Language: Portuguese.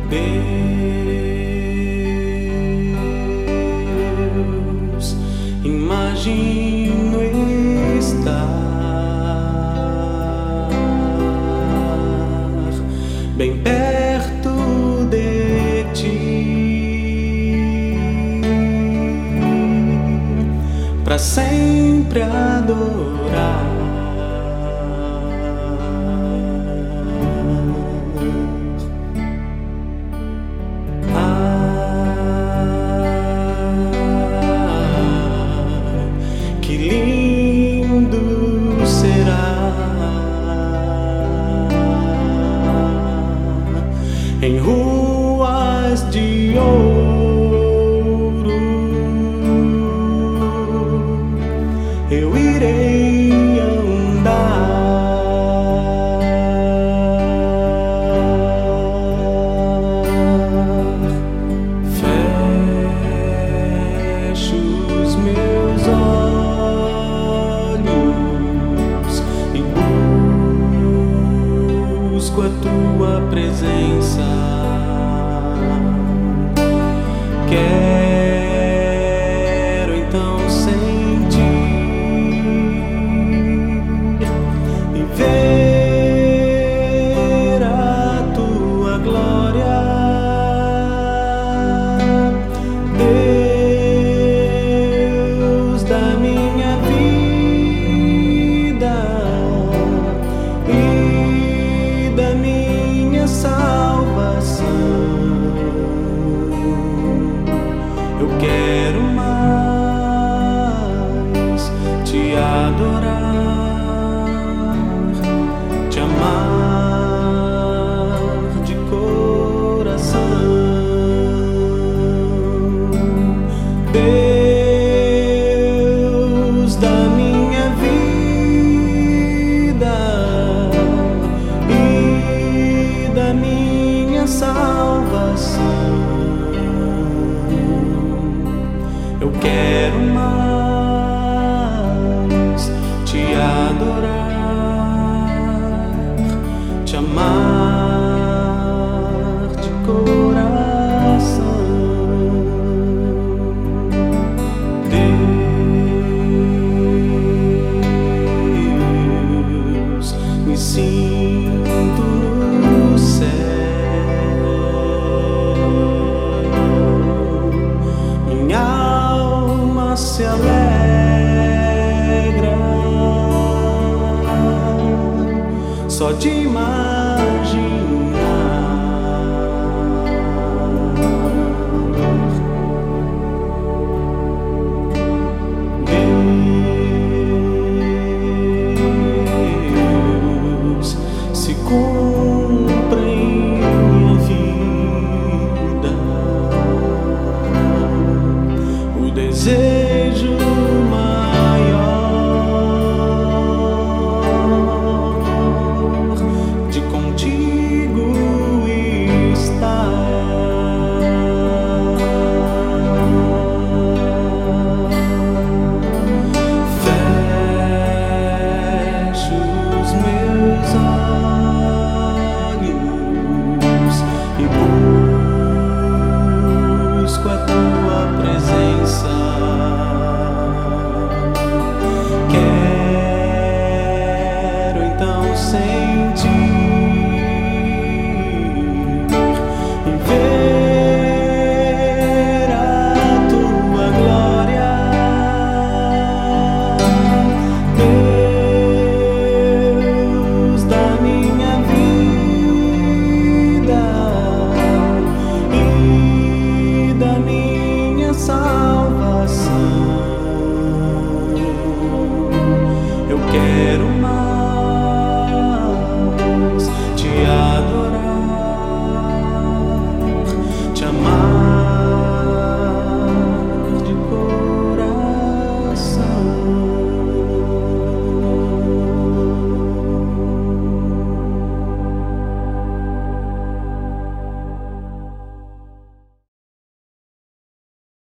Deus, imagino estar bem perto de ti, para sempre adorar. Que lindo será em ruas de ouro eu irei andar. Fecho os meus olhos e busco a tua presença. Quero então sentir e ver a tua glória, Deus da minha vida e da minha salvação. Eu quero mais te adorar, te amar de coração. Deus da minha vida e da minha salvação. Eu quero mais te adorar, te amar de coração. Deus, me sinto no céu. Minha alma se alegra só de imaginar